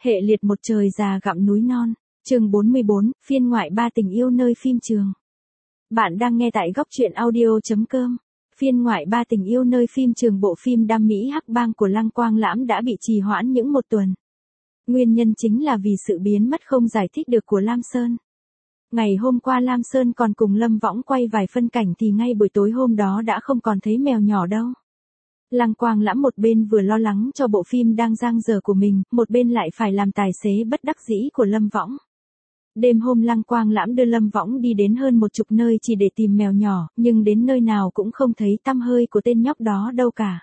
Hệ liệt một trời già gặm núi non. Chương 44, phiên ngoại 3 tình yêu nơi phim trường. Bạn đang nghe tại góc truyện audio.com. Phiên ngoại 3 tình yêu nơi phim trường. Bộ phim đam mỹ hắc bang của Lăng Quang Lãm đã bị trì hoãn những một tuần. Nguyên nhân chính là vì sự biến mất không giải thích được của Lam Sơn. Ngày hôm qua Lam Sơn còn cùng Lâm Võng quay vài phân cảnh thì ngay buổi tối hôm đó đã không còn thấy mèo nhỏ đâu. Lăng Quang Lãm một bên vừa lo lắng cho bộ phim đang dang dở của mình, một bên lại phải làm tài xế bất đắc dĩ của Lâm Võng. Đêm hôm Lăng Quang Lãm đưa Lâm Võng đi đến hơn 10 nơi chỉ để tìm mèo nhỏ, nhưng đến nơi nào cũng không thấy tăm hơi của tên nhóc đó đâu cả.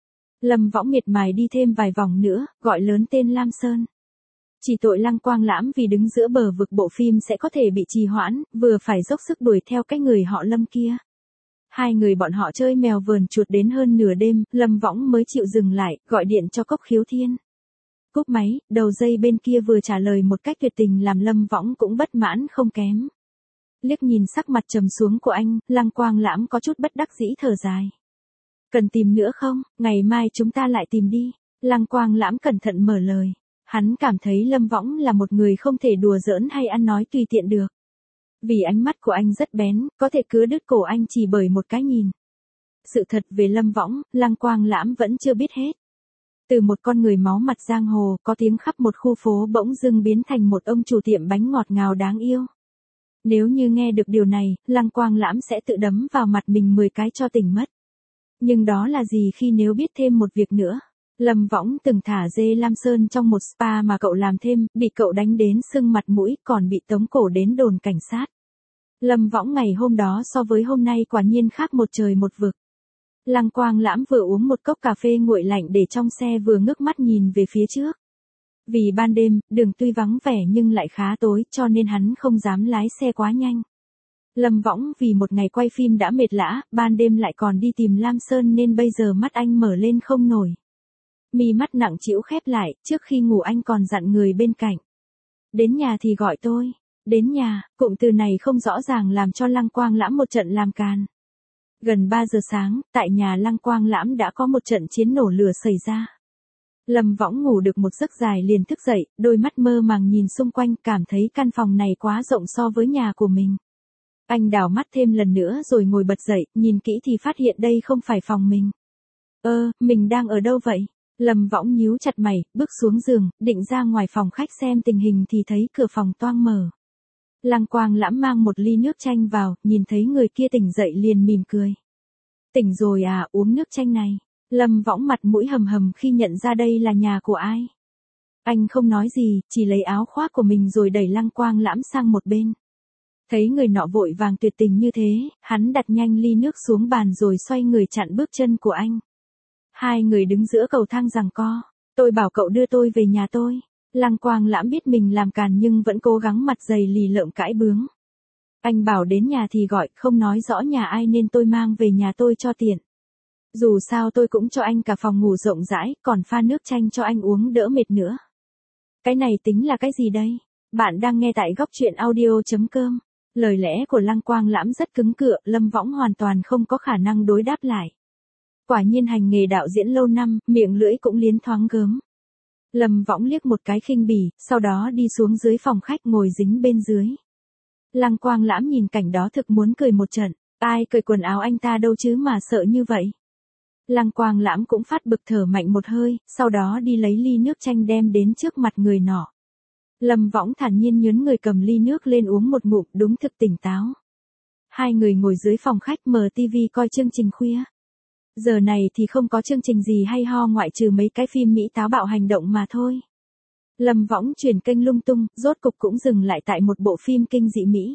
Lâm Võng miệt mài đi thêm vài vòng nữa, gọi lớn tên Lam Sơn. Chỉ tội Lăng Quang Lãm vì đứng giữa bờ vực bộ phim sẽ có thể bị trì hoãn, vừa phải dốc sức đuổi theo cái người họ Lâm kia. Hai người bọn họ chơi mèo vờn chuột đến hơn nửa đêm, Lâm Võng mới chịu dừng lại, gọi điện cho Cốc Khiếu Thiên. Cúp máy, đầu dây bên kia vừa trả lời một cách tuyệt tình làm Lâm Võng cũng bất mãn không kém. Liếc nhìn sắc mặt trầm xuống của anh, Lăng Quang Lãm có chút bất đắc dĩ thở dài. Cần tìm nữa không, ngày mai chúng ta lại tìm đi. Lăng Quang Lãm cẩn thận mở lời. Hắn cảm thấy Lâm Võng là một người không thể đùa giỡn hay ăn nói tùy tiện được. Vì ánh mắt của anh rất bén, có thể cứa đứt cổ anh chỉ bởi một cái nhìn. Sự thật về Lâm Võng, Lăng Quang Lãm vẫn chưa biết hết. Từ một con người máu mặt giang hồ, có tiếng khắp một khu phố bỗng dưng biến thành một ông chủ tiệm bánh ngọt ngào đáng yêu. Nếu như nghe được điều này, Lăng Quang Lãm sẽ tự đấm vào mặt mình 10 cái cho tỉnh mất. Nhưng đó là gì khi nếu biết thêm một việc nữa. Lâm Võng từng thả dê Lam Sơn trong một spa mà cậu làm thêm, bị cậu đánh đến sưng mặt mũi còn bị tống cổ đến đồn cảnh sát. Lâm Võng ngày hôm đó so với hôm nay quả nhiên khác một trời một vực. Lăng Quang Lãm vừa uống một cốc cà phê nguội lạnh để trong xe vừa ngước mắt nhìn về phía trước. Vì ban đêm, đường tuy vắng vẻ nhưng lại khá tối cho nên hắn không dám lái xe quá nhanh. Lâm Võng vì một ngày quay phim đã mệt lã, ban đêm lại còn đi tìm Lam Sơn nên bây giờ mắt anh mở lên không nổi. Mi mắt nặng trĩu khép lại, trước khi ngủ anh còn dặn người bên cạnh. Đến nhà thì gọi tôi. Đến nhà, cụm từ này không rõ ràng làm cho Lăng Quang Lãm một trận làm càn. Gần 3 giờ sáng, tại nhà Lăng Quang Lãm đã có một trận chiến nổ lửa xảy ra. Lâm Võng ngủ được một giấc dài liền thức dậy, đôi mắt mơ màng nhìn xung quanh cảm thấy căn phòng này quá rộng so với nhà của mình. Anh đảo mắt thêm lần nữa rồi ngồi bật dậy, nhìn kỹ thì phát hiện đây không phải phòng mình. Mình đang ở đâu vậy? Lâm Võng nhíu chặt mày, bước xuống giường, định ra ngoài phòng khách xem tình hình thì thấy cửa phòng toang mở. Lăng Quang Lãm mang một ly nước chanh vào, nhìn thấy người kia tỉnh dậy liền mỉm cười. Tỉnh rồi à, uống nước chanh này. Lâm Võng mặt mũi hầm hầm khi nhận ra đây là nhà của ai. Anh không nói gì, chỉ lấy áo khoác của mình rồi đẩy Lăng Quang Lãm sang một bên. Thấy người nọ vội vàng tuyệt tình như thế, hắn đặt nhanh ly nước xuống bàn rồi xoay người chặn bước chân của anh. Hai người đứng giữa cầu thang giằng co. Tôi bảo cậu đưa tôi về nhà tôi. Lăng Quang Lãm biết mình làm càn nhưng vẫn cố gắng mặt dày lì lợm cãi bướng. Anh bảo đến nhà thì gọi, không nói rõ nhà ai nên tôi mang về nhà tôi cho tiện. Dù sao tôi cũng cho anh cả phòng ngủ rộng rãi, còn pha nước chanh cho anh uống đỡ mệt nữa. Cái này tính là cái gì đây? Bạn đang nghe tại góc truyện audio.com. Lời lẽ của Lăng Quang Lãm rất cứng cựa, Lâm Võng hoàn toàn không có khả năng đối đáp lại. Quả nhiên hành nghề đạo diễn lâu năm, miệng lưỡi cũng liến thoáng gớm. Lâm Võng liếc một cái khinh bỉ, sau đó đi xuống dưới phòng khách ngồi dính bên dưới. Lăng Quang Lãm nhìn cảnh đó thực muốn cười một trận, ai cởi quần áo anh ta đâu chứ mà sợ như vậy. Lăng Quang Lãm cũng phát bực thở mạnh một hơi, sau đó đi lấy ly nước chanh đem đến trước mặt người nọ. Lâm Võng thản nhiên nhớn người cầm ly nước lên uống một ngụm, đúng thực tỉnh táo. Hai người ngồi dưới phòng khách mở tivi coi chương trình khuya. Giờ này thì không có chương trình gì hay ho ngoại trừ mấy cái phim Mỹ táo bạo hành động mà thôi. Lâm Võng chuyển kênh lung tung, rốt cục cũng dừng lại tại một bộ phim kinh dị Mỹ.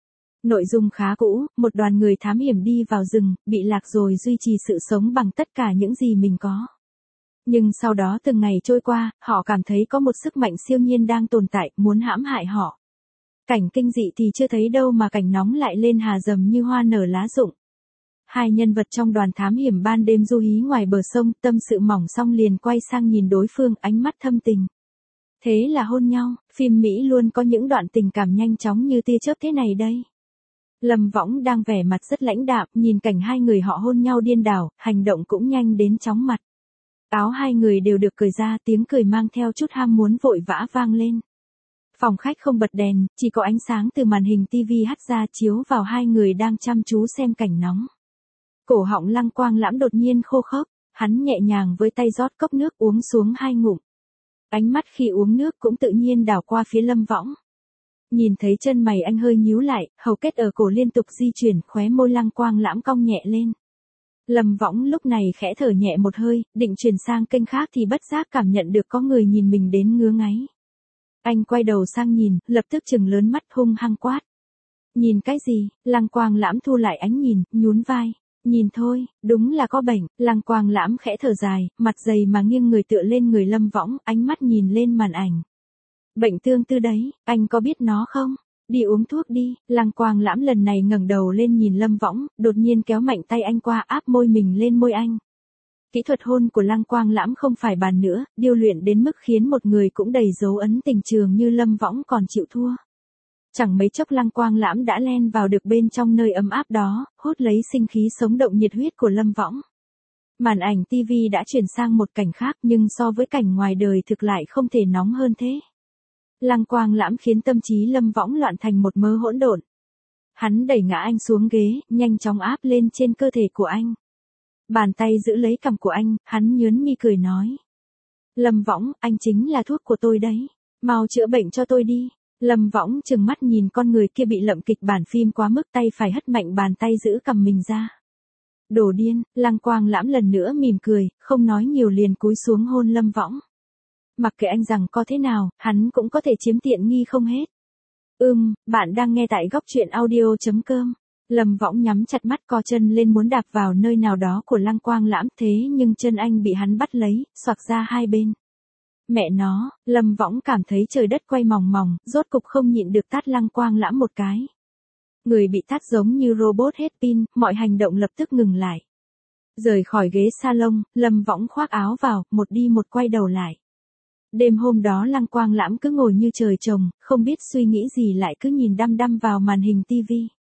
Nội dung khá cũ, một đoàn người thám hiểm đi vào rừng, bị lạc rồi duy trì sự sống bằng tất cả những gì mình có. Nhưng sau đó từng ngày trôi qua, họ cảm thấy có một sức mạnh siêu nhiên đang tồn tại, muốn hãm hại họ. Cảnh kinh dị thì chưa thấy đâu mà cảnh nóng lại lên hà dầm như hoa nở lá rụng. Hai nhân vật trong đoàn thám hiểm ban đêm du hí ngoài bờ sông, tâm sự mỏng xong liền quay sang nhìn đối phương, ánh mắt thâm tình. Thế là hôn nhau, phim Mỹ luôn có những đoạn tình cảm nhanh chóng như tia chớp thế này đây. Lâm Võng đang vẻ mặt rất lãnh đạm, nhìn cảnh hai người họ hôn nhau điên đảo, hành động cũng nhanh đến chóng mặt. Áo hai người đều được cởi ra, tiếng cười mang theo chút ham muốn vội vã vang lên. Phòng khách không bật đèn, chỉ có ánh sáng từ màn hình TV hắt ra chiếu vào hai người đang chăm chú xem cảnh nóng. Cổ họng Lăng Quang Lãm đột nhiên khô khốc, hắn nhẹ nhàng với tay rót cốc nước uống xuống 2 ngụm. Ánh mắt khi uống nước cũng tự nhiên đảo qua phía Lâm Võng. Nhìn thấy chân mày anh hơi nhíu lại, hầu kết ở cổ liên tục di chuyển, khóe môi Lăng Quang Lãm cong nhẹ lên. Lâm Võng lúc này khẽ thở nhẹ một hơi, định chuyển sang kênh khác thì bất giác cảm nhận được có người nhìn mình đến ngứa ngáy. Anh quay đầu sang nhìn, lập tức trừng lớn mắt hung hăng quát. Nhìn cái gì? Lăng Quang Lãm thu lại ánh nhìn, nhún vai. Nhìn thôi, đúng là có bệnh. Lăng Quang Lãm khẽ thở dài, mặt dày mà nghiêng người tựa lên người Lâm Võng, ánh mắt nhìn lên màn ảnh. Bệnh tương tư đấy, anh có biết nó không? Đi uống thuốc đi. Lăng Quang Lãm lần này ngẩng đầu lên nhìn Lâm Võng, đột nhiên kéo mạnh tay anh qua áp môi mình lên môi anh. Kỹ thuật hôn của Lăng Quang Lãm không phải bàn nữa, điêu luyện đến mức khiến một người cũng đầy dấu ấn tình trường như Lâm Võng còn chịu thua. Chẳng mấy chốc Lăng Quang Lãm đã len vào được bên trong nơi ấm áp đó, hút lấy sinh khí sống động nhiệt huyết của Lâm Võng. Màn ảnh TV đã chuyển sang một cảnh khác nhưng so với cảnh ngoài đời thực lại không thể nóng hơn thế. Lăng Quang Lãm khiến tâm trí Lâm Võng loạn thành một mớ hỗn độn. Hắn đẩy ngã anh xuống ghế, nhanh chóng áp lên trên cơ thể của anh. Bàn tay giữ lấy cằm của anh, hắn nhớn mi cười nói. Lâm Võng, anh chính là thuốc của tôi đấy. Mau chữa bệnh cho tôi đi. Lâm Võng trừng mắt nhìn con người kia bị lậm kịch bản phim quá mức, tay phải hất mạnh bàn tay giữ cằm mình ra. Đồ điên. Lăng Quang Lãm lần nữa mỉm cười, không nói nhiều liền cúi xuống hôn Lâm Võng. Mặc kệ anh rằng có thế nào, hắn cũng có thể chiếm tiện nghi không hết. Bạn đang nghe tại góc truyện audio.com. Lâm Võng nhắm chặt mắt co chân lên muốn đạp vào nơi nào đó của Lăng Quang Lãm, thế nhưng chân anh bị hắn bắt lấy, xoạc ra hai bên. Mẹ nó, Lâm Võng cảm thấy trời đất quay mòng mòng, rốt cục không nhịn được tát Lăng Quang Lãm một cái. Người bị tát giống như robot hết pin, mọi hành động lập tức ngừng lại. Rời khỏi ghế salon, Lâm Võng khoác áo vào, một đi một quay đầu lại. Đêm hôm đó Lăng Quang Lãm cứ ngồi như trời trồng, không biết suy nghĩ gì lại cứ nhìn đăm đăm vào màn hình TV.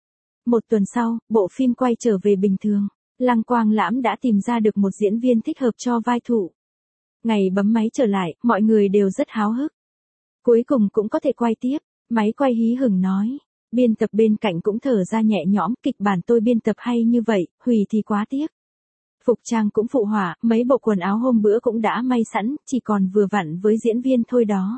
Một tuần sau, bộ phim quay trở về bình thường. Lăng Quang Lãm đã tìm ra được một diễn viên thích hợp cho vai phụ. Ngày bấm máy trở lại, mọi người đều rất háo hức. Cuối cùng cũng có thể quay tiếp. Máy quay hí hửng nói. Biên tập bên cạnh cũng thở ra nhẹ nhõm, kịch bản tôi biên tập hay như vậy, hủy thì quá tiếc. Phục trang cũng phụ họa, mấy bộ quần áo hôm bữa cũng đã may sẵn, chỉ còn vừa vặn với diễn viên thôi đó.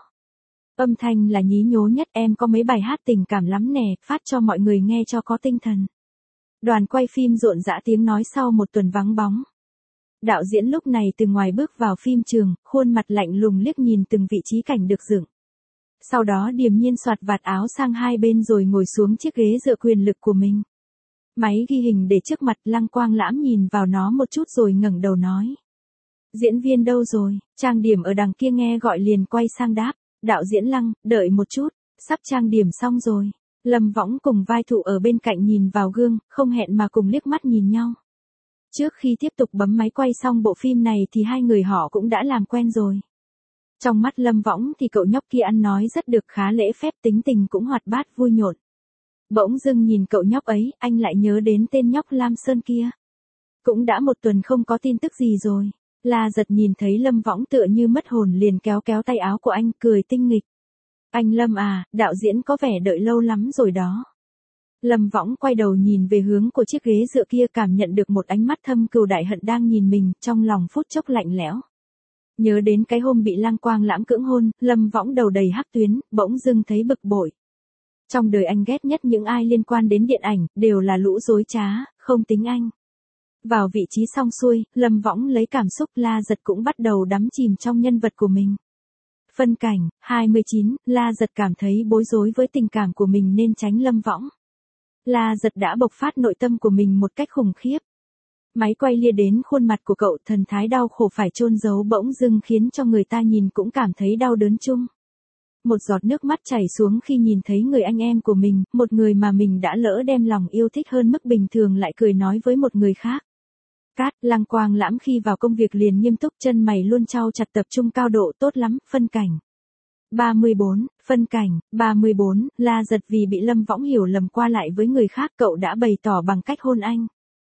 Âm thanh là nhí nhố nhất, em có mấy bài hát tình cảm lắm nè, phát cho mọi người nghe cho có tinh thần. Đoàn quay phim rộn rã tiếng nói sau một tuần vắng bóng. Đạo diễn lúc này từ ngoài bước vào phim trường, khuôn mặt lạnh lùng liếc nhìn từng vị trí cảnh được dựng. Sau đó điềm nhiên soạt vạt áo sang hai bên rồi ngồi xuống chiếc ghế dựa quyền lực của mình. Máy ghi hình để trước mặt, Lăng Quang Lãm nhìn vào nó một chút rồi ngẩng đầu nói. Diễn viên đâu rồi? Trang điểm ở đằng kia nghe gọi liền quay sang đáp. Đạo diễn Lăng, đợi một chút, sắp trang điểm xong rồi. Lâm Võng cùng vai phụ ở bên cạnh nhìn vào gương, không hẹn mà cùng liếc mắt nhìn nhau. Trước khi tiếp tục bấm máy quay xong bộ phim này thì hai người họ cũng đã làm quen rồi. Trong mắt Lâm Võng thì cậu nhóc kia ăn nói rất được, khá lễ phép, tính tình cũng hoạt bát vui nhộn. Bỗng dưng nhìn cậu nhóc ấy, anh lại nhớ đến tên nhóc Lam Sơn kia. Cũng đã một tuần không có tin tức gì rồi. La Giật nhìn thấy Lâm Võng tựa như mất hồn liền kéo kéo tay áo của anh, cười tinh nghịch. Anh Lâm à, đạo diễn có vẻ đợi lâu lắm rồi đó. Lâm Võng quay đầu nhìn về hướng của chiếc ghế dựa kia, cảm nhận được một ánh mắt thâm cừu đại hận đang nhìn mình, trong lòng phút chốc lạnh lẽo. Nhớ đến cái hôm bị Lăng Quang Lãm cưỡng hôn, Lâm Võng đầu đầy hắc tuyến, bỗng dưng thấy bực bội. Trong đời anh ghét nhất những ai liên quan đến điện ảnh, đều là lũ dối trá, không tính anh. Vào vị trí xong xuôi, Lâm Võng lấy cảm xúc, La Giật cũng bắt đầu đắm chìm trong nhân vật của mình. Phân cảnh, 29, La Giật cảm thấy bối rối với tình cảm của mình nên tránh Lâm Võng. La Giật đã bộc phát nội tâm của mình một cách khủng khiếp. Máy quay lia đến khuôn mặt của cậu, thần thái đau khổ phải chôn giấu bỗng dưng khiến cho người ta nhìn cũng cảm thấy đau đớn chung. Một giọt nước mắt chảy xuống khi nhìn thấy người anh em của mình, một người mà mình đã lỡ đem lòng yêu thích hơn mức bình thường lại cười nói với một người khác. Cát. Lăng Quang Lãm khi vào công việc liền nghiêm túc, chân mày luôn chau chặt, tập trung cao độ, tốt lắm. Phân cảnh 34, phân cảnh 34, La Giật vì bị Lâm Võng hiểu lầm qua lại với người khác, cậu đã bày tỏ bằng cách hôn anh.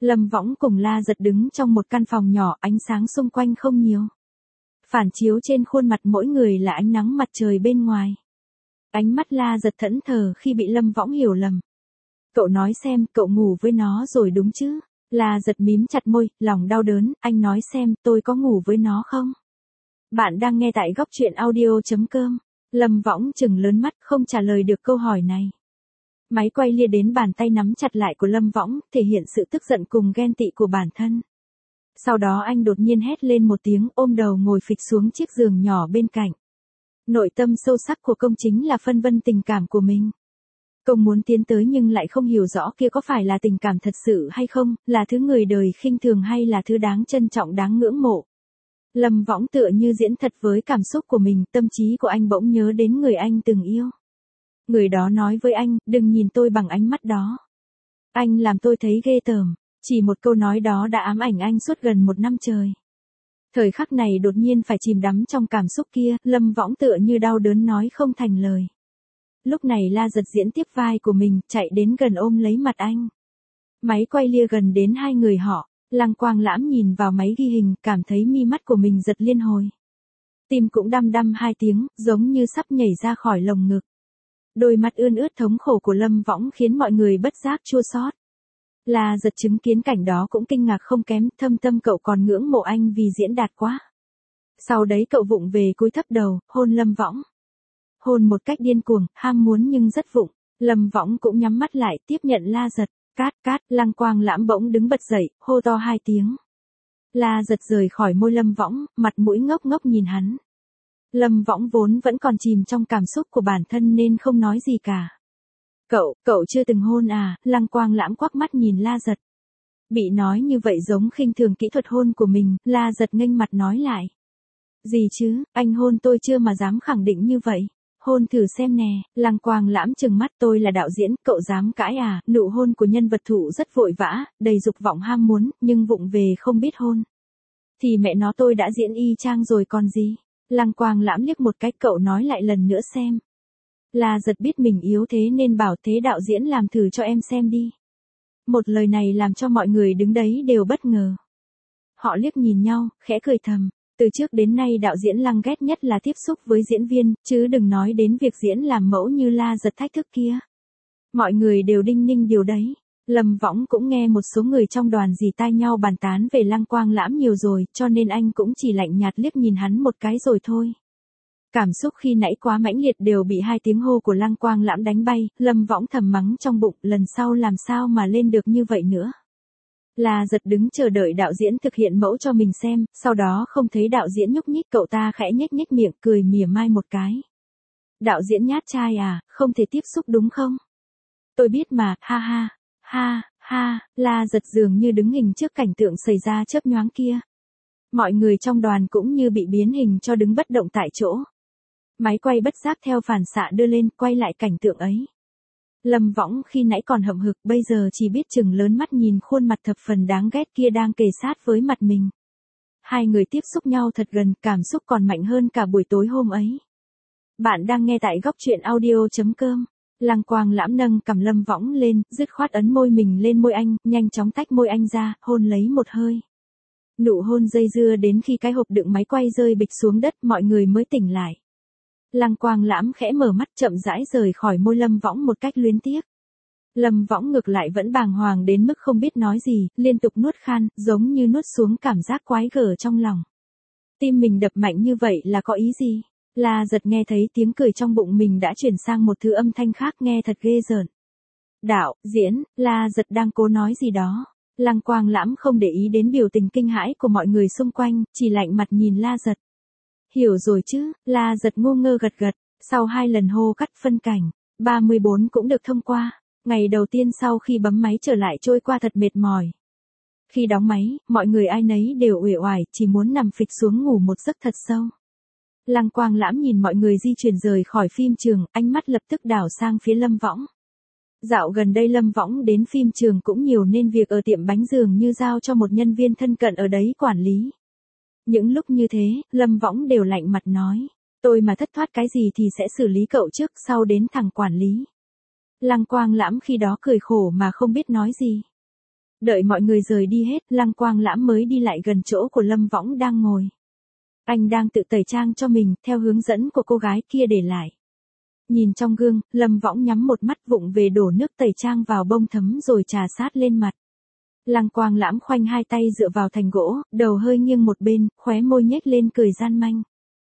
Lâm Võng cùng La Giật đứng trong một căn phòng nhỏ, ánh sáng xung quanh không nhiều. Phản chiếu trên khuôn mặt mỗi người là ánh nắng mặt trời bên ngoài. Ánh mắt La Giật thẫn thờ khi bị Lâm Võng hiểu lầm. Cậu nói xem, cậu ngủ với nó rồi đúng chứ? La Giật mím chặt môi, lòng đau đớn, anh nói xem, tôi có ngủ với nó không? Bạn đang nghe tại góc truyện audio.com. Lâm Võng trừng lớn mắt không trả lời được câu hỏi này. Máy quay lia đến bàn tay nắm chặt lại của Lâm Võng, thể hiện sự tức giận cùng ghen tị của bản thân. Sau đó anh đột nhiên hét lên một tiếng, ôm đầu ngồi phịch xuống chiếc giường nhỏ bên cạnh. Nội tâm sâu sắc của Công chính là phân vân tình cảm của mình. Công muốn tiến tới nhưng lại không hiểu rõ kia có phải là tình cảm thật sự hay không, là thứ người đời khinh thường hay là thứ đáng trân trọng đáng ngưỡng mộ. Lâm Võng tựa như diễn thật với cảm xúc của mình, tâm trí của anh bỗng nhớ đến người anh từng yêu. Người đó nói với anh, đừng nhìn tôi bằng ánh mắt đó. Anh làm tôi thấy ghê tởm. Chỉ một câu nói đó đã ám ảnh anh suốt gần 1 năm trời. Thời khắc này đột nhiên phải chìm đắm trong cảm xúc kia, Lâm Võng tựa như đau đớn nói không thành lời. Lúc này La Giật diễn tiếp vai của mình, chạy đến gần ôm lấy mặt anh. Máy quay lia gần đến hai người họ, Lăng Quang Lãm nhìn vào máy ghi hình, cảm thấy mi mắt của mình giật liên hồi. Tim cũng đăm đăm 2 tiếng, giống như sắp nhảy ra khỏi lồng ngực. Đôi mắt ươn ướt thống khổ của Lâm Võng khiến mọi người bất giác chua xót. La Giật chứng kiến cảnh đó cũng kinh ngạc không kém, thâm tâm cậu còn ngưỡng mộ anh vì diễn đạt quá. Sau đấy cậu vụng về cúi thấp đầu, hôn Lâm Võng. Hôn một cách điên cuồng, ham muốn nhưng rất vụng. Lâm Võng cũng nhắm mắt lại tiếp nhận La Giật. Cát, Lăng Quang Lãm bỗng đứng bật dậy, hô to 2 tiếng. La Giật rời khỏi môi Lâm Võng, mặt mũi ngốc ngốc nhìn hắn. Lâm Võng vốn vẫn còn chìm trong cảm xúc của bản thân nên không nói gì cả. Cậu chưa từng hôn à? Lăng Quang Lãm quắc mắt nhìn La Giật. Bị nói như vậy giống khinh thường kỹ thuật hôn của mình, La Giật nghênh mặt nói lại. Gì chứ, anh hôn tôi chưa mà dám khẳng định như vậy. Hôn thử xem nè. Lăng Quang Lãm trừng mắt, tôi là đạo diễn, cậu dám cãi à? Nụ hôn của nhân vật phụ rất vội vã, đầy dục vọng ham muốn, nhưng vụng về không biết hôn. Thì mẹ nó tôi đã diễn y chang rồi còn gì. Lăng Quang Lãm liếc một cái, cậu nói lại lần nữa xem. La Giật biết mình yếu thế nên bảo thế đạo diễn làm thử cho em xem đi. Một lời này làm cho mọi người đứng đấy đều bất ngờ. Họ liếc nhìn nhau, khẽ cười thầm. Từ trước đến nay đạo diễn Lăng ghét nhất là tiếp xúc với diễn viên, chứ đừng nói đến việc diễn làm mẫu như La Giật thách thức kia. Mọi người đều đinh ninh điều đấy. Lâm Võng cũng nghe một số người trong đoàn rì tai nhau bàn tán về Lăng Quang Lãm nhiều rồi, cho nên anh cũng chỉ lạnh nhạt liếc nhìn hắn một cái rồi thôi. Cảm xúc khi nãy quá mãnh liệt đều bị 2 tiếng hô của Lăng Quang Lãm đánh bay, Lâm Võng thầm mắng trong bụng, lần sau làm sao mà lên được như vậy nữa. La Giật đứng chờ đợi đạo diễn thực hiện mẫu cho mình xem, sau đó không thấy đạo diễn nhúc nhích, cậu ta khẽ nhếch nhếch miệng cười mỉa mai một cái. Đạo diễn nhát trai à, không thể tiếp xúc đúng không? Tôi biết mà, ha, La Giật dường như đứng hình trước cảnh tượng xảy ra chớp nhoáng kia. Mọi người trong đoàn cũng như bị biến hình cho đứng bất động tại chỗ. Máy quay bất giác theo phản xạ đưa lên, quay lại cảnh tượng ấy. Lâm Võng khi nãy còn hậm hực, bây giờ chỉ biết chừng lớn mắt nhìn khuôn mặt thập phần đáng ghét kia đang kề sát với mặt mình. Hai người tiếp xúc nhau thật gần, cảm xúc còn mạnh hơn cả buổi tối hôm ấy. Bạn đang nghe tại góc truyện audio.com. Lăng Quang Lãm nâng cằm Lâm Võng lên, dứt khoát ấn môi mình lên môi anh, nhanh chóng tách môi anh ra, hôn lấy một hơi. Nụ hôn dây dưa đến khi cái hộp đựng máy quay rơi bịch xuống đất, mọi người mới tỉnh lại. Lăng Quang Lãm khẽ mở mắt chậm rãi rời khỏi môi Lâm Võng một cách luyến tiếc. Lâm Võng ngược lại vẫn bàng hoàng đến mức không biết nói gì, liên tục nuốt khan, giống như nuốt xuống cảm giác quái gở trong lòng. Tim mình đập mạnh như vậy là có ý gì? La Giật nghe thấy tiếng cười trong bụng mình đã chuyển sang một thứ âm thanh khác nghe thật ghê rợn. Đạo, diễn, La Giật đang cố nói gì đó. Lăng Quang Lãm không để ý đến biểu tình kinh hãi của mọi người xung quanh, chỉ lạnh mặt nhìn La Giật. Hiểu rồi chứ, La Giật ngu ngơ gật gật, sau 2 lần hô cắt phân cảnh, 34 cũng được thông qua. Ngày đầu tiên sau khi bấm máy trở lại trôi qua thật mệt mỏi. Khi đóng máy, mọi người ai nấy đều uể oải, chỉ muốn nằm phịch xuống ngủ một giấc thật sâu. Lăng Quang Lãm nhìn mọi người di chuyển rời khỏi phim trường, ánh mắt lập tức đảo sang phía Lâm Võng. Dạo gần đây Lâm Võng đến phim trường cũng nhiều nên việc ở tiệm bánh dường như giao cho một nhân viên thân cận ở đấy quản lý. Những lúc như thế, Lâm Võng đều lạnh mặt nói, tôi mà thất thoát cái gì thì sẽ xử lý cậu trước, sau đến thằng quản lý. Lăng Quang Lãm khi đó cười khổ mà không biết nói gì. Đợi mọi người rời đi hết, Lăng Quang Lãm mới đi lại gần chỗ của Lâm Võng đang ngồi. Anh đang tự tẩy trang cho mình, theo hướng dẫn của cô gái kia để lại. Nhìn trong gương, Lâm Võng nhắm một mắt vụng về đổ nước tẩy trang vào bông thấm rồi trà sát lên mặt. Lăng Quang Lãm khoanh hai tay dựa vào thành gỗ, đầu hơi nghiêng một bên, khóe môi nhếch lên cười gian manh.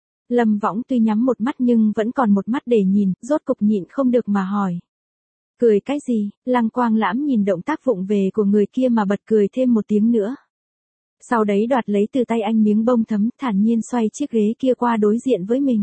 Lâm Võng tuy nhắm một mắt nhưng vẫn còn một mắt để nhìn, rốt cục nhịn không được mà hỏi. Cười cái gì? Lăng Quang Lãm nhìn động tác vụng về của người kia mà bật cười thêm một tiếng nữa. Sau đấy đoạt lấy từ tay anh miếng bông thấm, thản nhiên xoay chiếc ghế kia qua đối diện với mình.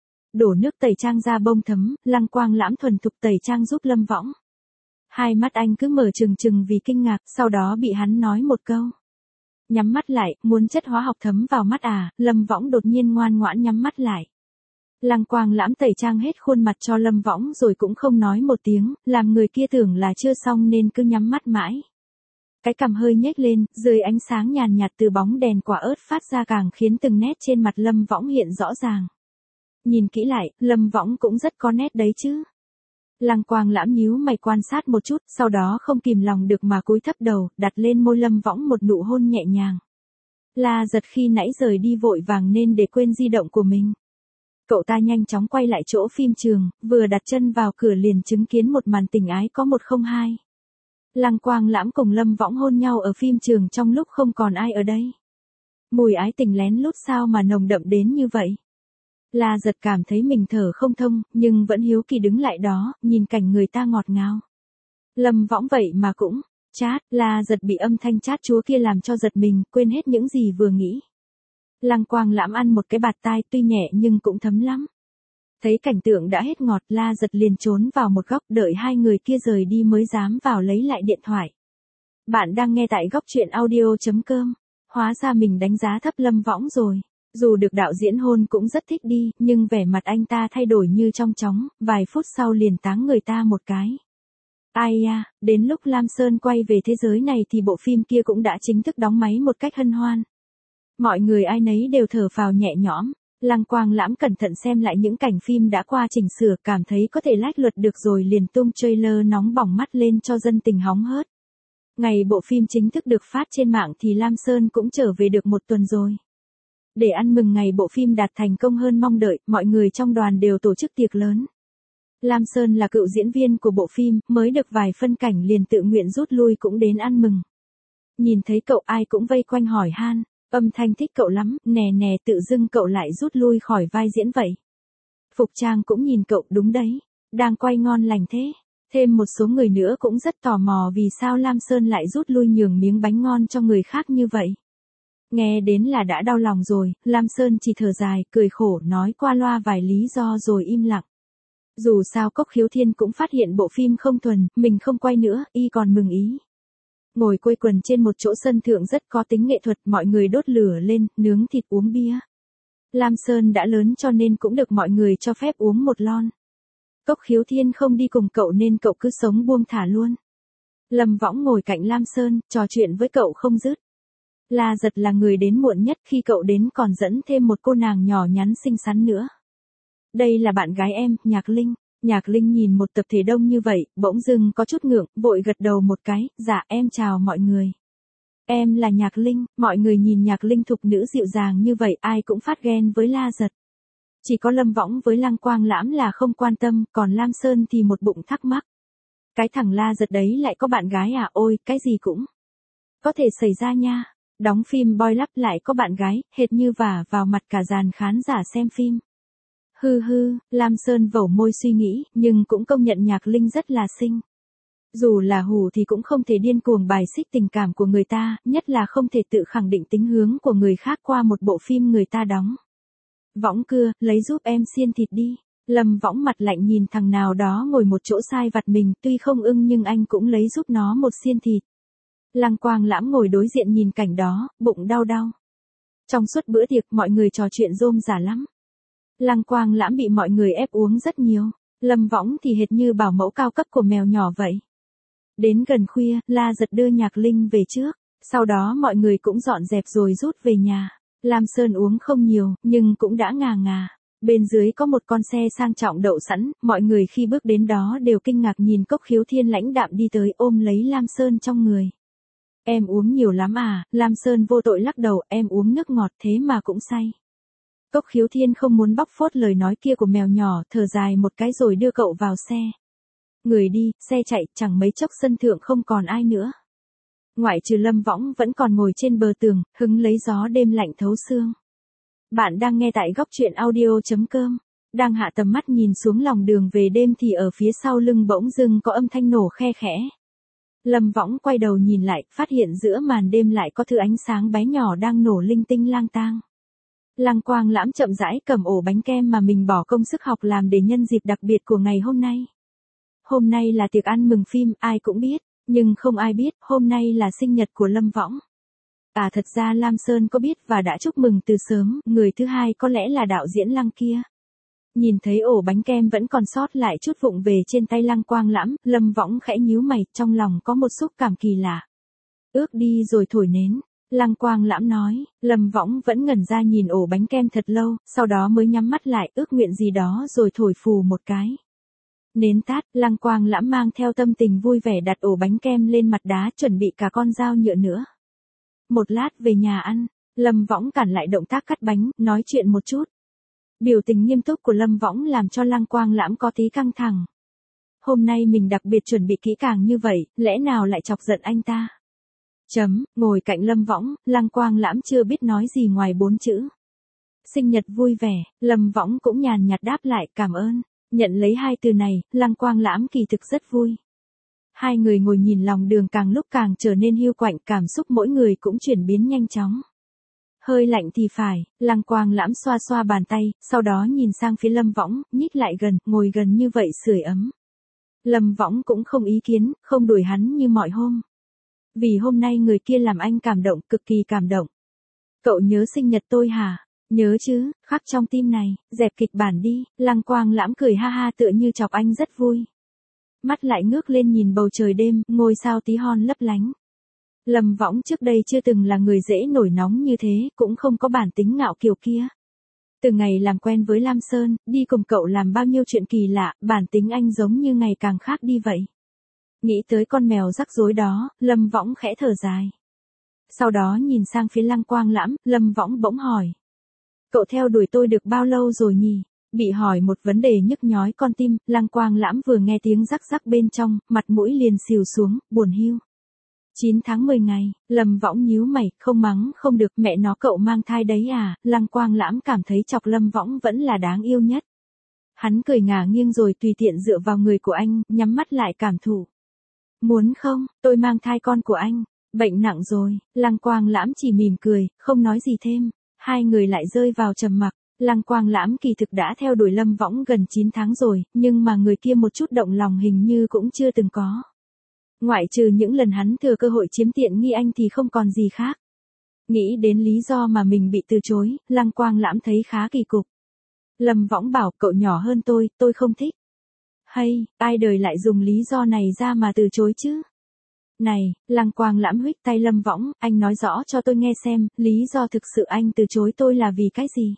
Đổ nước tẩy trang ra bông thấm, Lăng Quang Lãm thuần thục tẩy trang giúp Lâm Võng. Hai mắt anh cứ mở trừng trừng vì kinh ngạc, sau đó bị hắn nói một câu. Nhắm mắt lại, muốn chất hóa học thấm vào mắt à? Lâm Võng đột nhiên ngoan ngoãn nhắm mắt lại. Lăng Quang Lãm tẩy trang hết khuôn mặt cho Lâm Võng rồi cũng không nói một tiếng, làm người kia tưởng là chưa xong nên cứ nhắm mắt mãi. Cái cằm hơi nhếch lên, dưới ánh sáng nhàn nhạt từ bóng đèn quả ớt phát ra càng khiến từng nét trên mặt Lâm Võng hiện rõ ràng. Nhìn kỹ lại, Lâm Võng cũng rất có nét đấy chứ. Lăng Quang Lãm nhíu mày quan sát một chút, sau đó không kìm lòng được mà cúi thấp đầu, đặt lên môi Lâm Võng một nụ hôn nhẹ nhàng. La Giật khi nãy rời đi vội vàng nên để quên di động của mình. Cậu ta nhanh chóng quay lại chỗ phim trường, vừa đặt chân vào cửa liền chứng kiến một màn tình ái có 102. Lăng Quang Lãm cùng Lâm Võng hôn nhau ở phim trường trong lúc không còn ai ở đây. Mùi ái tình lén lút sao mà nồng đậm đến như vậy. La Giật cảm thấy mình thở không thông, nhưng vẫn hiếu kỳ đứng lại đó, nhìn cảnh người ta ngọt ngào. Lâm Võng vậy mà cũng, chát, La Giật bị âm thanh chát chúa kia làm cho giật mình, quên hết những gì vừa nghĩ. Lăng Quang Lãm ăn một cái bạt tai tuy nhẹ nhưng cũng thấm lắm. Thấy cảnh tượng đã hết ngọt, La Giật liền trốn vào một góc đợi hai người kia rời đi mới dám vào lấy lại điện thoại. Bạn đang nghe tại góc truyện audio.com. Hóa ra mình đánh giá thấp Lâm Võng rồi. Dù được đạo diễn hôn cũng rất thích đi, nhưng vẻ mặt anh ta thay đổi như trong chóng, vài phút sau liền táng người ta một cái. Ai à, đến lúc Lam Sơn quay về thế giới này thì bộ phim kia cũng đã chính thức đóng máy một cách hân hoan. Mọi người ai nấy đều thở phào nhẹ nhõm. Lăng Quang Lãm cẩn thận xem lại những cảnh phim đã qua chỉnh sửa, cảm thấy có thể lách luật được rồi liền tung trailer nóng bỏng mắt lên cho dân tình hóng hớt. Ngày bộ phim chính thức được phát trên mạng thì Lam Sơn cũng trở về được một tuần rồi. Để ăn mừng ngày bộ phim đạt thành công hơn mong đợi, mọi người trong đoàn đều tổ chức tiệc lớn. Lam Sơn là cựu diễn viên của bộ phim, mới được vài phân cảnh liền tự nguyện rút lui cũng đến ăn mừng. Nhìn thấy cậu ai cũng vây quanh hỏi han, âm thanh thích cậu lắm, nè nè tự dưng cậu lại rút lui khỏi vai diễn vậy. Phục Trang cũng nhìn cậu, đúng đấy, đang quay ngon lành thế. Thêm một số người nữa cũng rất tò mò vì sao Lam Sơn lại rút lui nhường miếng bánh ngon cho người khác như vậy. Nghe đến là đã đau lòng rồi, Lam Sơn chỉ thở dài, cười khổ nói qua loa vài lý do rồi im lặng. Dù sao Cốc Khiếu Thiên cũng phát hiện bộ phim không thuần, mình không quay nữa, y còn mừng ý. Ngồi quây quần trên một chỗ sân thượng rất có tính nghệ thuật, mọi người đốt lửa lên, nướng thịt uống bia. Lam Sơn đã lớn cho nên cũng được mọi người cho phép uống một lon. Cốc Khiếu Thiên không đi cùng cậu nên cậu cứ sống buông thả luôn. Lâm Võng ngồi cạnh Lam Sơn, trò chuyện với cậu không dứt. La Giật là người đến muộn nhất, khi cậu đến còn dẫn thêm một cô nàng nhỏ nhắn xinh xắn nữa. Đây là bạn gái em, Nhạc Linh. Nhạc Linh nhìn một tập thể đông như vậy, bỗng dưng có chút ngượng, vội gật đầu một cái, dạ em chào mọi người. Em là Nhạc Linh, mọi người nhìn Nhạc Linh thục nữ dịu dàng như vậy ai cũng phát ghen với La Giật. Chỉ có Lâm Võng với Lăng Quang Lãm là không quan tâm, còn Lam Sơn thì một bụng thắc mắc. Cái thằng La Giật đấy lại có bạn gái à, ôi, cái gì cũng có thể xảy ra nha. Đóng phim Boy Love lại có bạn gái, hệt như vả vào mặt cả dàn khán giả xem phim. Hư hư, Lam Sơn vẩu môi suy nghĩ, nhưng cũng công nhận Nhạc Linh rất là xinh. Dù là hù thì cũng không thể điên cuồng bài xích tình cảm của người ta, nhất là không thể tự khẳng định tính hướng của người khác qua một bộ phim người ta đóng. Võng cưa, lấy giúp em xiên thịt đi. Lâm Võng mặt lạnh nhìn thằng nào đó ngồi một chỗ sai vặt mình, tuy không ưng nhưng anh cũng lấy giúp nó một xiên thịt. Lăng Quang Lãm ngồi đối diện nhìn cảnh đó, bụng đau đau. Trong suốt bữa tiệc mọi người trò chuyện rôm rả lắm. Lăng Quang Lãm bị mọi người ép uống rất nhiều, Lâm Võng thì hệt như bảo mẫu cao cấp của mèo nhỏ vậy. Đến gần khuya, La Giật đưa Nhạc Linh về trước, sau đó mọi người cũng dọn dẹp rồi rút về nhà. Lam Sơn uống không nhiều, nhưng cũng đã ngà ngà. Bên dưới có một con xe sang trọng đậu sẵn, mọi người khi bước đến đó đều kinh ngạc nhìn Cốc Khiếu Thiên lãnh đạm đi tới ôm lấy Lam Sơn trong người. Em uống nhiều lắm à, Lam Sơn vô tội lắc đầu, em uống nước ngọt thế mà cũng say. Cốc Khiếu Thiên không muốn bóc phốt lời nói kia của mèo nhỏ, thở dài một cái rồi đưa cậu vào xe. Người đi, xe chạy, chẳng mấy chốc sân thượng không còn ai nữa. Ngoại trừ Lâm Võng vẫn còn ngồi trên bờ tường, hứng lấy gió đêm lạnh thấu xương. Bạn đang nghe tại góc truyện audio.com. Đang hạ tầm mắt nhìn xuống lòng đường về đêm thì ở phía sau lưng bỗng dưng có âm thanh nổ khe khẽ. Lâm Võng quay đầu nhìn lại, phát hiện giữa màn đêm lại có thứ ánh sáng bé nhỏ đang nổ linh tinh lang tang. Lăng Quang Lãm chậm rãi cầm ổ bánh kem mà mình bỏ công sức học làm để nhân dịp đặc biệt của ngày hôm nay. Hôm nay là tiệc ăn mừng phim, ai cũng biết, nhưng không ai biết, hôm nay là sinh nhật của Lâm Võng. Thật ra Lam Sơn có biết và đã chúc mừng từ sớm, người thứ hai có lẽ là đạo diễn Lăng kia. Nhìn thấy ổ bánh kem vẫn còn sót lại chút vụng về trên tay Lăng Quang Lãm, Lâm Võng khẽ nhíu mày, trong lòng có một xúc cảm kỳ lạ. Ước đi rồi thổi nến. Lăng Quang Lãm nói, Lâm Võng vẫn ngẩn ra nhìn ổ bánh kem thật lâu, sau đó mới nhắm mắt lại ước nguyện gì đó rồi thổi phù một cái. Nến tắt, Lăng Quang Lãm mang theo tâm tình vui vẻ đặt ổ bánh kem lên mặt đá chuẩn bị cả con dao nhựa nữa. Một lát về nhà ăn, Lâm Võng cản lại động tác cắt bánh, nói chuyện một chút. Biểu tình nghiêm túc của Lâm Võng làm cho Lăng Quang Lãm có tí căng thẳng. Hôm nay mình đặc biệt chuẩn bị kỹ càng như vậy, lẽ nào lại chọc giận anh ta? Ngồi cạnh Lâm Võng, Lăng Quang Lãm chưa biết nói gì ngoài 4 chữ. Sinh nhật vui vẻ, Lâm Võng cũng nhàn nhạt đáp lại cảm ơn. Nhận lấy 2 từ này, Lăng Quang Lãm kỳ thực rất vui. Hai người ngồi nhìn lòng đường càng lúc càng trở nên hiu quạnh, cảm xúc mỗi người cũng chuyển biến nhanh chóng. Hơi lạnh thì phải, Lăng Quang Lãm xoa xoa bàn tay, sau đó nhìn sang phía Lâm Võng, nhích lại gần, ngồi gần như vậy sưởi ấm. Lâm Võng cũng không ý kiến, không đuổi hắn như mọi hôm. Vì hôm nay người kia làm anh cảm động, cực kỳ cảm động. Cậu nhớ sinh nhật tôi hả? Nhớ chứ, khắc trong tim này, dẹp kịch bản đi. Lăng Quang Lãm cười ha ha tựa như chọc anh rất vui. Mắt lại ngước lên nhìn bầu trời đêm, ngôi sao tí hon lấp lánh. Lâm Võng trước đây chưa từng là người dễ nổi nóng như thế, cũng không có bản tính ngạo kiều kia. Từ ngày làm quen với Lam Sơn, đi cùng cậu làm bao nhiêu chuyện kỳ lạ, bản tính anh giống như ngày càng khác đi vậy. Nghĩ tới con mèo rắc rối đó, Lâm Võng khẽ thở dài. Sau đó nhìn sang phía Lăng Quang Lãm, Lâm Võng bỗng hỏi. Cậu theo đuổi tôi được bao lâu rồi nhỉ? Bị hỏi một vấn đề nhức nhói con tim, Lăng Quang Lãm vừa nghe tiếng rắc rắc bên trong, mặt mũi liền xìu xuống, buồn hiu. 9 tháng 10 ngày, Lâm Võng nhíu mày, không mắng không được, mẹ nó cậu mang thai đấy à? Lăng Quang Lãm cảm thấy chọc Lâm Võng vẫn là đáng yêu nhất. Hắn cười ngả nghiêng rồi tùy tiện dựa vào người của anh, nhắm mắt lại cảm thụ. Muốn không, tôi mang thai con của anh, bệnh nặng rồi. Lăng Quang Lãm chỉ mỉm cười, không nói gì thêm. Hai người lại rơi vào trầm mặc. Lăng Quang Lãm kỳ thực đã theo đuổi Lâm Võng gần 9 tháng rồi, nhưng mà người kia một chút động lòng hình như cũng chưa từng có. Ngoại trừ những lần hắn thừa cơ hội chiếm tiện nghi anh thì không còn gì khác. Nghĩ đến lý do mà mình bị từ chối, Lăng Quang Lãm thấy khá kỳ cục. Lâm Võng bảo cậu nhỏ hơn tôi không thích. Hay, ai đời lại dùng lý do này ra mà từ chối chứ? Này, Lăng Quang Lãm huých tay Lâm Võng, anh nói rõ cho tôi nghe xem, lý do thực sự anh từ chối tôi là vì cái gì?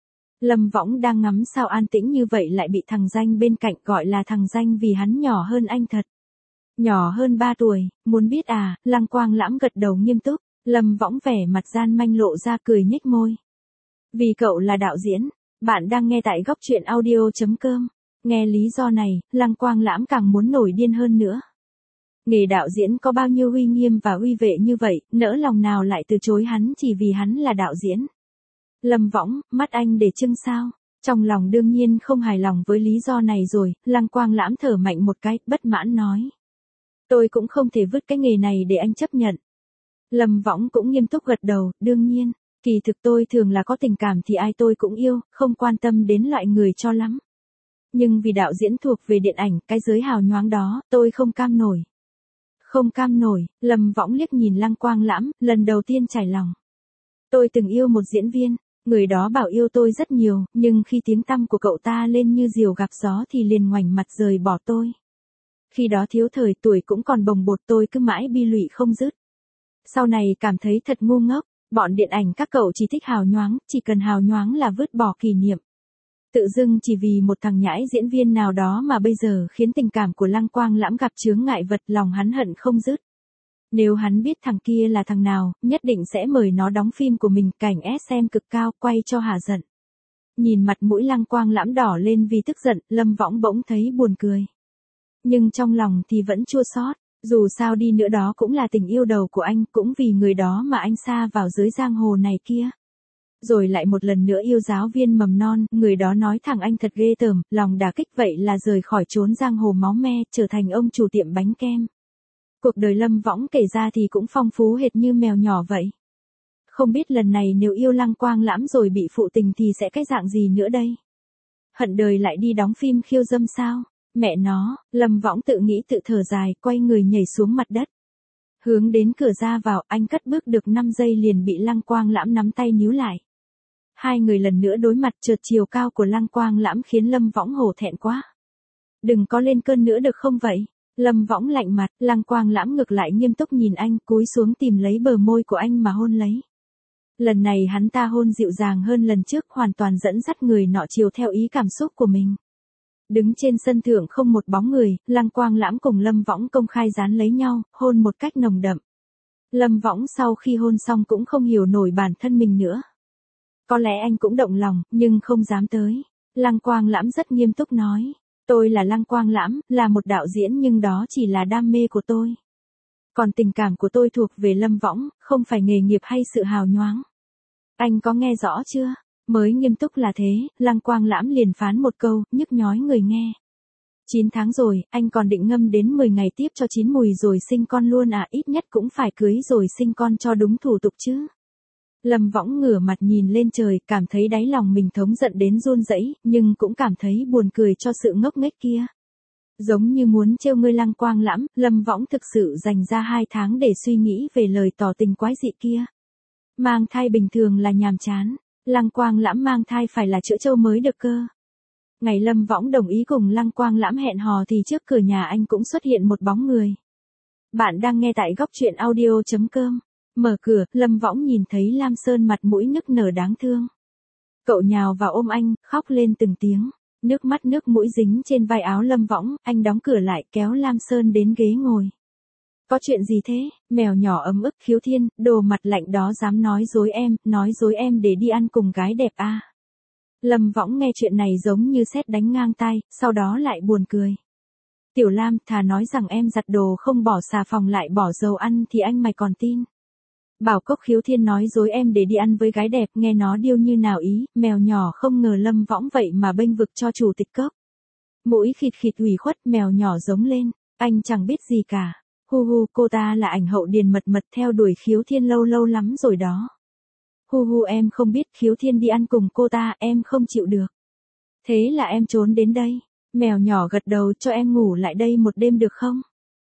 Lâm Võng đang ngắm sao an tĩnh như vậy lại bị thằng danh bên cạnh gọi là thằng danh vì hắn nhỏ hơn anh thật. Nhỏ hơn 3 tuổi, muốn biết à? Lăng Quang Lãm gật đầu nghiêm túc, Lâm Võng vẻ mặt gian manh lộ ra cười nhếch môi. Vì cậu là đạo diễn, bạn đang nghe tại góc truyện audio.com. Nghe lý do này, Lăng Quang Lãm càng muốn nổi điên hơn nữa. Nghề đạo diễn có bao nhiêu uy nghiêm và uy vệ như vậy, nỡ lòng nào lại từ chối hắn chỉ vì hắn là đạo diễn. Lâm Võng, mắt anh để trưng sao? Trong lòng đương nhiên không hài lòng với lý do này rồi, Lăng Quang Lãm thở mạnh một cái, bất mãn nói. Tôi cũng không thể vứt cái nghề này để anh chấp nhận. Lâm Võng cũng nghiêm túc gật đầu, đương nhiên, kỳ thực tôi thường là có tình cảm thì ai tôi cũng yêu, không quan tâm đến loại người cho lắm. Nhưng vì đạo diễn thuộc về điện ảnh, cái giới hào nhoáng đó, tôi không cam nổi. Không cam nổi, Lâm Võng liếc nhìn Lăng Quang Lãm, lần đầu tiên trải lòng. Tôi từng yêu một diễn viên, người đó bảo yêu tôi rất nhiều, nhưng khi tiếng tăm của cậu ta lên như diều gặp gió thì liền ngoảnh mặt rời bỏ tôi. Khi đó thiếu thời tuổi cũng còn bồng bột tôi cứ mãi bi lụy không dứt. Sau này cảm thấy thật ngu ngốc, bọn điện ảnh các cậu chỉ thích hào nhoáng, chỉ cần hào nhoáng là vứt bỏ kỷ niệm. Tự dưng chỉ vì một thằng nhãi diễn viên nào đó mà bây giờ khiến tình cảm của Lăng Quang Lãm gặp chướng ngại vật lòng hắn hận không dứt. Nếu hắn biết thằng kia là thằng nào, nhất định sẽ mời nó đóng phim của mình, cảnh SM cực cao, quay cho hả giận. Nhìn mặt mũi Lăng Quang Lãm đỏ lên vì tức giận, Lâm Võng bỗng thấy buồn cười. Nhưng trong lòng thì vẫn chua xót, dù sao đi nữa đó cũng là tình yêu đầu của anh, cũng vì người đó mà anh sa vào giới giang hồ này kia. Rồi lại một lần nữa yêu giáo viên mầm non, người đó nói thẳng anh thật ghê tởm, lòng đả kích vậy là rời khỏi chốn giang hồ máu me, trở thành ông chủ tiệm bánh kem. Cuộc đời Lâm Võng kể ra thì cũng phong phú hệt như mèo nhỏ vậy. Không biết lần này nếu yêu Lăng Quang Lãm rồi bị phụ tình thì sẽ cái dạng gì nữa đây? Hận đời lại đi đóng phim khiêu dâm sao? Mẹ nó, Lâm Võng tự nghĩ tự thở dài, quay người nhảy xuống mặt đất. Hướng đến cửa ra vào, anh cất bước được 5 giây liền bị Lăng Quang Lãm nắm tay níu lại. Hai người lần nữa đối mặt, chợt chiều cao của Lăng Quang Lãm khiến Lâm Võng hổ thẹn quá. Đừng có lên cơn nữa được không vậy? Lâm Võng lạnh mặt, Lăng Quang Lãm ngược lại nghiêm túc nhìn anh, cúi xuống tìm lấy bờ môi của anh mà hôn lấy. Lần này hắn ta hôn dịu dàng hơn lần trước, hoàn toàn dẫn dắt người nọ chiều theo ý cảm xúc của mình. Đứng trên sân thượng không một bóng người, Lăng Quang Lãm cùng Lâm Võng công khai dán lấy nhau, hôn một cách nồng đậm. Lâm Võng sau khi hôn xong cũng không hiểu nổi bản thân mình nữa. Có lẽ anh cũng động lòng, nhưng không dám tới. Lăng Quang Lãm rất nghiêm túc nói. Tôi là Lăng Quang Lãm, là một đạo diễn nhưng đó chỉ là đam mê của tôi. Còn tình cảm của tôi thuộc về Lâm Võng, không phải nghề nghiệp hay sự hào nhoáng. Anh có nghe rõ chưa? Mới nghiêm túc là thế, Lăng Quang Lãm liền phán một câu, nhức nhói người nghe. 9 tháng rồi, anh còn định ngâm đến 10 ngày tiếp cho chín mùi rồi sinh con luôn à, ít nhất cũng phải cưới rồi sinh con cho đúng thủ tục chứ. Lâm Võng ngửa mặt nhìn lên trời, cảm thấy đáy lòng mình thống giận đến run rẩy, nhưng cũng cảm thấy buồn cười cho sự ngốc nghếch kia. Giống như muốn trêu ngươi Lăng Quang Lãm, Lâm Võng thực sự dành ra 2 tháng để suy nghĩ về lời tỏ tình quái dị kia. Mang thai bình thường là nhàm chán, Lăng Quang Lãm mang thai phải là chữa trâu mới được cơ. Ngày Lâm Võng đồng ý cùng Lăng Quang Lãm hẹn hò thì trước cửa nhà anh cũng xuất hiện một bóng người. Bạn đang nghe tại góc truyện audio.com. Mở cửa, Lâm Võng nhìn thấy Lam Sơn mặt mũi nức nở đáng thương. Cậu nhào vào ôm anh, khóc lên từng tiếng. Nước mắt nước mũi dính trên vai áo Lâm Võng, anh đóng cửa lại kéo Lam Sơn đến ghế ngồi. Có chuyện gì thế? Mèo nhỏ ấm ức Khiếu Thiên, đồ mặt lạnh đó dám nói dối em để đi ăn cùng gái đẹp à. Lâm Võng nghe chuyện này giống như sét đánh ngang tai, sau đó lại buồn cười. Tiểu Lam, thà nói rằng em giặt đồ không bỏ xà phòng lại bỏ dầu ăn thì anh mày còn tin. Bảo Cốc Khiếu Thiên nói dối em để đi ăn với gái đẹp, nghe nó điêu như nào ý, mèo nhỏ không ngờ Lâm Võng vậy mà bênh vực cho chủ tịch Cốc. Mũi khịt khịt ủy khuất, mèo nhỏ giống lên, anh chẳng biết gì cả. Hu hu, cô ta là ảnh hậu Điền Mật Mật theo đuổi Khiếu Thiên lâu lâu lắm rồi đó. Hu hu, em không biết Khiếu Thiên đi ăn cùng cô ta, em không chịu được. Thế là em trốn đến đây. Mèo nhỏ gật đầu, cho em ngủ lại đây một đêm được không?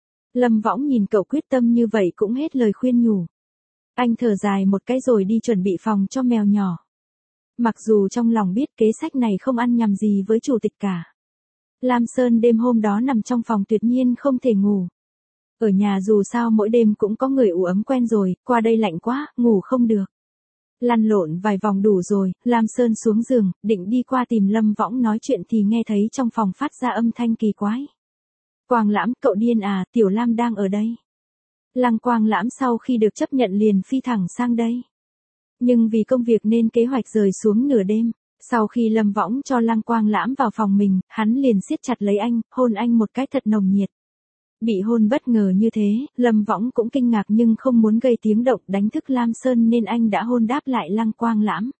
Lâm Võng nhìn cậu quyết tâm như vậy cũng hết lời khuyên nhủ. Anh thở dài một cái rồi đi chuẩn bị phòng cho mèo nhỏ. Mặc dù trong lòng biết kế sách này không ăn nhầm gì với chủ tịch cả. Lam Sơn đêm hôm đó nằm trong phòng tuyệt nhiên không thể ngủ. Ở nhà dù sao mỗi đêm cũng có người ủ ấm quen rồi, qua đây lạnh quá, ngủ không được. Lăn lộn vài vòng đủ rồi, Lam Sơn xuống giường, định đi qua tìm Lâm Võng nói chuyện thì nghe thấy trong phòng phát ra âm thanh kỳ quái. Quang Lãm, cậu điên à, Tiểu Lam đang ở đây. Lăng Quang Lãm sau khi được chấp nhận liền phi thẳng sang đây. Nhưng vì công việc nên kế hoạch rời xuống nửa đêm. Sau khi Lâm Võng cho Lăng Quang Lãm vào phòng mình, hắn liền siết chặt lấy anh, hôn anh một cái thật nồng nhiệt. Bị hôn bất ngờ như thế, Lâm Võng cũng kinh ngạc nhưng không muốn gây tiếng động đánh thức Lam Sơn nên anh đã hôn đáp lại Lăng Quang Lãm.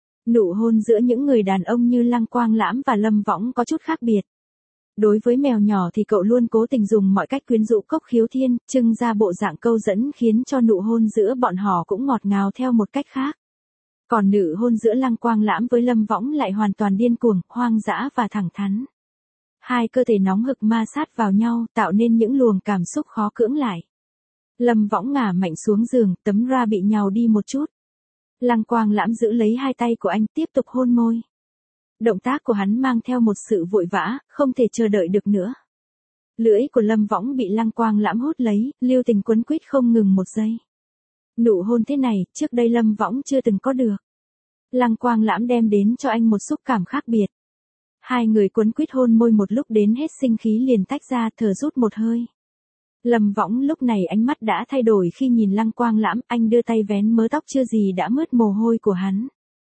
Nụ hôn giữa những người đàn ông như Lăng Quang Lãm và Lâm Võng có chút khác biệt. Đối với mèo nhỏ thì cậu luôn cố tình dùng mọi cách quyến rũ Cốc Khiếu Thiên, trưng ra bộ dạng câu dẫn khiến cho nụ hôn giữa bọn họ cũng ngọt ngào theo một cách khác. Còn nụ hôn giữa Lăng Quang Lãm với Lâm Võng lại hoàn toàn điên cuồng, hoang dã và thẳng thắn. Hai cơ thể nóng hực ma sát vào nhau, tạo nên những luồng cảm xúc khó cưỡng lại. Lâm Võng ngả mạnh xuống giường, tấm ra bị nhàu đi một chút. Lăng Quang Lãm giữ lấy hai tay của anh, tiếp tục hôn môi. Động tác của hắn mang theo một sự vội vã, không thể chờ đợi được nữa. Lưỡi của Lâm Võng bị Lăng Quang Lãm hút lấy, lưu tình quấn quýt không ngừng một giây. Nụ hôn thế này, trước đây Lâm Võng chưa từng có được. Lăng Quang Lãm đem đến cho anh một xúc cảm khác biệt. Hai người quấn quýt hôn môi một lúc đến hết sinh khí liền tách ra, thở rút một hơi. Lâm Võng lúc này ánh mắt đã thay đổi khi nhìn Lăng Quang Lãm, anh đưa tay vén mớ tóc chưa gì đã mướt mồ hôi của hắn.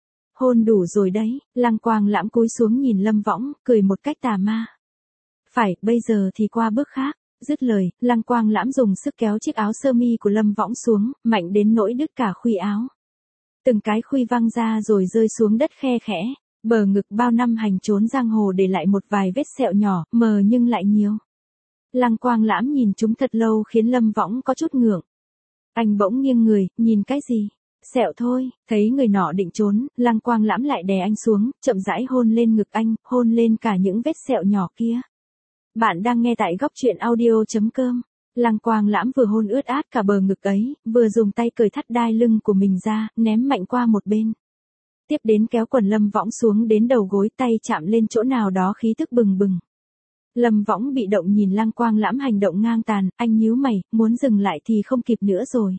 Hôn đủ rồi đấy, Lăng Quang Lãm cúi xuống nhìn Lâm Võng, cười một cách tà ma. Phải, bây giờ thì qua bước khác. Dứt lời, Lăng Quang Lãm dùng sức kéo chiếc áo sơ mi của Lâm Võng xuống, mạnh đến nỗi đứt cả khuy áo. Từng cái khuy văng ra rồi rơi xuống đất khe khẽ. Bờ ngực bao năm hành trốn giang hồ để lại một vài vết sẹo nhỏ, mờ nhưng lại nhiều. Lăng Quang Lãm nhìn chúng thật lâu khiến Lâm Võng có chút ngượng. Anh bỗng nghiêng người, nhìn cái gì? Sẹo thôi, thấy người nọ định trốn, Lăng Quang Lãm lại đè anh xuống, chậm rãi hôn lên ngực anh, hôn lên cả những vết sẹo nhỏ kia. Bạn đang nghe tại góc truyện audio.com. Lăng Quang Lãm vừa hôn ướt át cả bờ ngực ấy, vừa dùng tay cởi thắt đai lưng của mình ra, ném mạnh qua một bên. Tiếp đến kéo quần Lâm Võng xuống đến đầu gối, tay chạm lên chỗ nào đó khí tức bừng bừng. Lâm Võng bị động nhìn Lăng Quang Lãm hành động ngang tàn, anh nhíu mày, muốn dừng lại thì không kịp nữa rồi.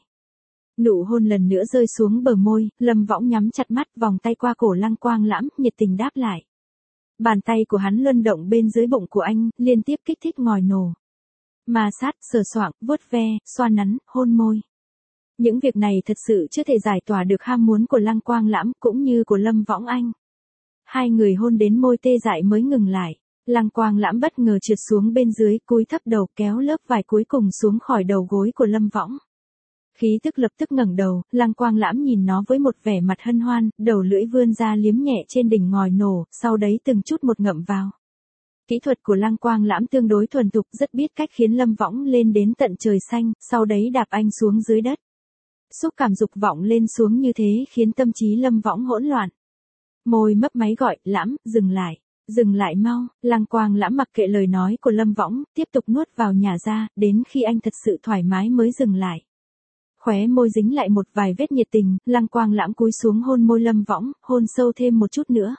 Nụ hôn lần nữa rơi xuống bờ môi, Lâm Võng nhắm chặt mắt, vòng tay qua cổ Lăng Quang Lãm, nhiệt tình đáp lại. Bàn tay của hắn luân động bên dưới bụng của anh, liên tiếp kích thích ngòi nổ. Ma sát, sờ soạng, vuốt ve, xoa nắn, hôn môi. Những việc này thật sự chưa thể giải tỏa được ham muốn của Lăng Quang Lãm cũng như của Lâm Võng anh. Hai người hôn đến môi tê dại mới ngừng lại. Lăng Quang Lãm bất ngờ trượt xuống bên dưới, cúi thấp đầu kéo lớp vải cuối cùng xuống khỏi đầu gối của Lâm Võng. Khí tức lập tức ngẩng đầu, Lăng Quang Lãm nhìn nó với một vẻ mặt hân hoan, đầu lưỡi vươn ra liếm nhẹ trên đỉnh ngòi nổ, sau đấy từng chút một ngậm vào. Kỹ thuật của Lăng Quang Lãm tương đối thuần thục, rất biết cách khiến Lâm Võng lên đến tận trời xanh, sau đấy đạp anh xuống dưới đất. Xúc cảm dục vọng lên xuống như thế khiến tâm trí Lâm Võng hỗn loạn. Môi mấp máy gọi, Lãm, dừng lại mau. Lăng Quang Lãm mặc kệ lời nói của Lâm Võng, tiếp tục nuốt vào nhả ra, đến khi anh thật sự thoải mái mới dừng lại. Khóe môi dính lại một vài vết nhiệt tình, Lăng Quang Lãm cúi xuống hôn môi Lâm Võng, hôn sâu thêm một chút nữa.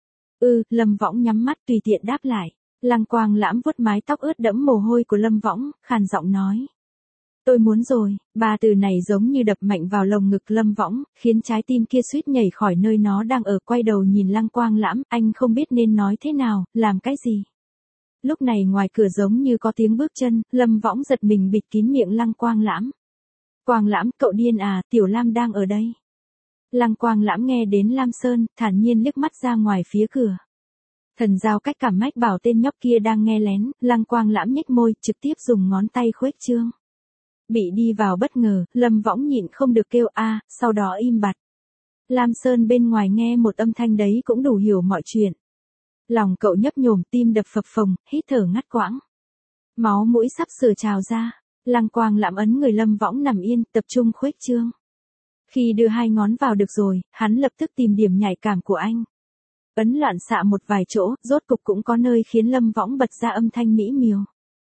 Lâm Võng nhắm mắt tùy tiện đáp lại. Lăng Quang Lãm vuốt mái tóc ướt đẫm mồ hôi của Lâm Võng, khàn giọng nói. Tôi muốn rồi, ba từ này giống như đập mạnh vào lồng ngực Lâm Võng, khiến trái tim kia suýt nhảy khỏi nơi nó đang ở, quay đầu nhìn Lăng Quang Lãm, anh không biết nên nói thế nào, làm cái gì. Lúc này ngoài cửa giống như có tiếng bước chân, Lâm Võng giật mình bịt kín miệng Lăng Quang Lãm. Quang Lãm, cậu điên à, Tiểu Lam đang ở đây. Lăng Quang Lãm nghe đến Lam Sơn, thản nhiên liếc mắt ra ngoài phía cửa. Thần giao cách cảm mách bảo tên nhóc kia đang nghe lén, Lăng Quang Lãm nhếch môi, trực tiếp dùng ngón tay khuếch trương. Bị đi vào bất ngờ, Lâm Võng nhịn không được kêu a, sau đó im bặt. Lam Sơn bên ngoài nghe một âm thanh đấy cũng đủ hiểu mọi chuyện. Lòng cậu nhấp nhổm, tim đập phập phồng, hít thở ngắt quãng. Máu mũi sắp sửa trào ra. Lăng Quang Lãm ấn người Lâm Võng nằm yên, tập trung khuếch trương. Khi đưa hai ngón vào được rồi, hắn lập tức tìm điểm nhạy cảm của anh. Ấn loạn xạ một vài chỗ, rốt cục cũng có nơi khiến Lâm Võng bật ra âm thanh mỹ miều.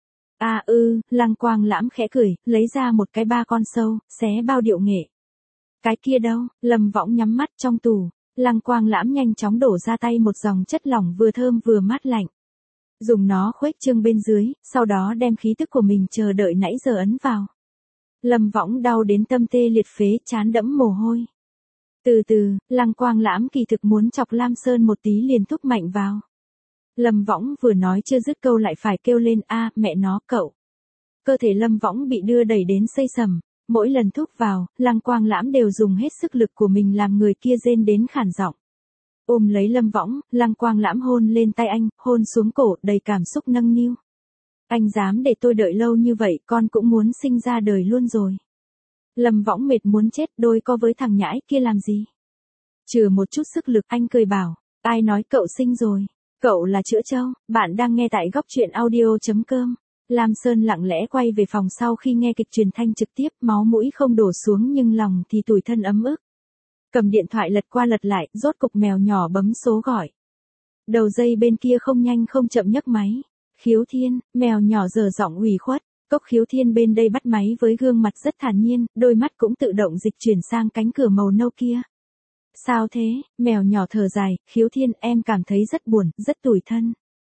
Lăng Quang Lãm khẽ cười, lấy ra một cái ba con sâu, xé bao điệu nghệ. Cái kia đâu? Lâm Võng nhắm mắt trong tủ. Lăng Quang Lãm nhanh chóng đổ ra tay một dòng chất lỏng vừa thơm vừa mát lạnh. Dùng nó khuếch trương bên dưới, sau đó đem khí tức của mình chờ đợi nãy giờ ấn vào. Lâm Võng đau đến tâm tê liệt phế, trán đẫm mồ hôi. Từ từ, Lăng Quang Lãm kỳ thực muốn chọc Lam Sơn một tí liền thúc mạnh vào. Lâm Võng vừa nói chưa dứt câu lại phải kêu lên a, mẹ nó, cậu. Cơ thể Lâm Võng bị đưa đẩy đến xây sầm, mỗi lần thúc vào, Lăng Quang Lãm đều dùng hết sức lực của mình làm người kia rên đến khản giọng. Ôm lấy Lâm Võng, Lăng Quang Lãm hôn lên tay anh, hôn xuống cổ, đầy cảm xúc nâng niu. Anh dám để tôi đợi lâu như vậy, con cũng muốn sinh ra đời luôn rồi. Lâm Võng mệt muốn chết, đôi co với thằng nhãi kia làm gì? Trừ một chút sức lực, anh cười bảo, ai nói cậu sinh rồi? Cậu là chữa châu, bạn đang nghe tại góc truyện audio.com. Lam Sơn lặng lẽ quay về phòng sau khi nghe kịch truyền thanh trực tiếp, máu mũi không đổ xuống nhưng lòng thì tủi thân ấm ức. Cầm điện thoại lật qua lật lại, rốt cục mèo nhỏ bấm số gọi. Đầu dây bên kia không nhanh không chậm nhấc máy. Khiếu Thiên, mèo nhỏ dở giọng ủy khuất. Cốc Khiếu Thiên bên đây bắt máy với gương mặt rất thản nhiên, đôi mắt cũng tự động dịch chuyển sang cánh cửa màu nâu kia. Sao thế? Mèo nhỏ thở dài, Khiếu Thiên, em cảm thấy rất buồn, rất tủi thân.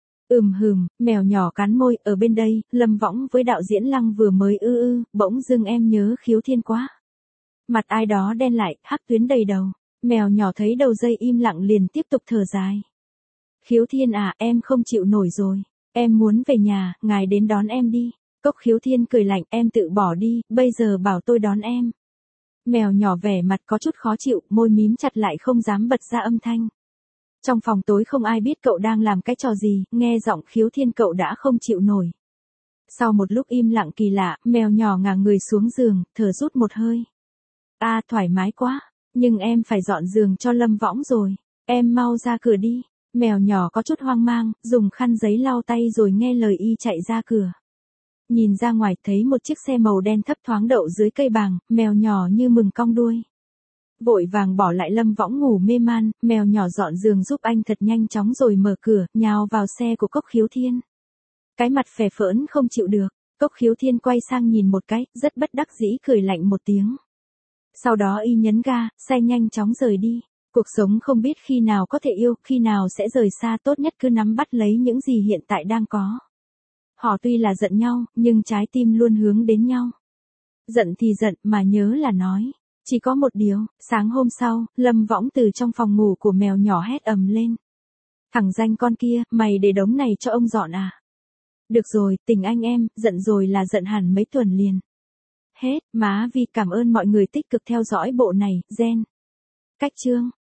Mèo nhỏ cắn môi, ở bên đây, Lâm Võng với đạo diễn Lăng vừa mới bỗng dưng em nhớ Khiếu Thiên quá. Mặt ai đó đen lại, hắc tuyến đầy đầu. Mèo nhỏ thấy đầu dây im lặng liền tiếp tục thở dài. Khiếu Thiên à, em không chịu nổi rồi. Em muốn về nhà, ngài đến đón em đi. Cốc Khiếu Thiên cười lạnh, em tự bỏ đi, bây giờ bảo tôi đón em. Mèo nhỏ vẻ mặt có chút khó chịu, môi mím chặt lại không dám bật ra âm thanh. Trong phòng tối không ai biết cậu đang làm cái trò gì, nghe giọng Khiếu Thiên cậu đã không chịu nổi. Sau một lúc im lặng kỳ lạ, mèo nhỏ ngả người xuống giường, thở rút một hơi. Thoải mái quá, nhưng em phải dọn giường cho Lâm Võng rồi, em mau ra cửa đi. Mèo nhỏ có chút hoang mang, dùng khăn giấy lau tay rồi nghe lời y chạy ra cửa. Nhìn ra ngoài thấy một chiếc xe màu đen thấp thoáng đậu dưới cây bàng, mèo nhỏ như mừng cong đuôi. Vội vàng bỏ lại Lâm Võng ngủ mê man, mèo nhỏ dọn giường giúp anh thật nhanh chóng rồi mở cửa, nhào vào xe của Cốc Khiếu Thiên. Cái mặt phè phỡn không chịu được, Cốc Khiếu Thiên quay sang nhìn một cái, rất bất đắc dĩ cười lạnh một tiếng. Sau đó y nhấn ga, xe nhanh chóng rời đi. Cuộc sống không biết khi nào có thể yêu, khi nào sẽ rời xa, tốt nhất cứ nắm bắt lấy những gì hiện tại đang có. Họ tuy là giận nhau, nhưng trái tim luôn hướng đến nhau. Giận thì giận, mà nhớ là nói. Chỉ có một điều, sáng hôm sau, Lâm Võng từ trong phòng ngủ của mèo nhỏ hét ầm lên. Thằng danh con kia, mày để đống này cho ông dọn à? Được rồi, tình anh em, giận rồi là giận hẳn mấy tuần liền. Hết, má Vi cảm ơn mọi người tích cực theo dõi bộ này, gen. Cách chương.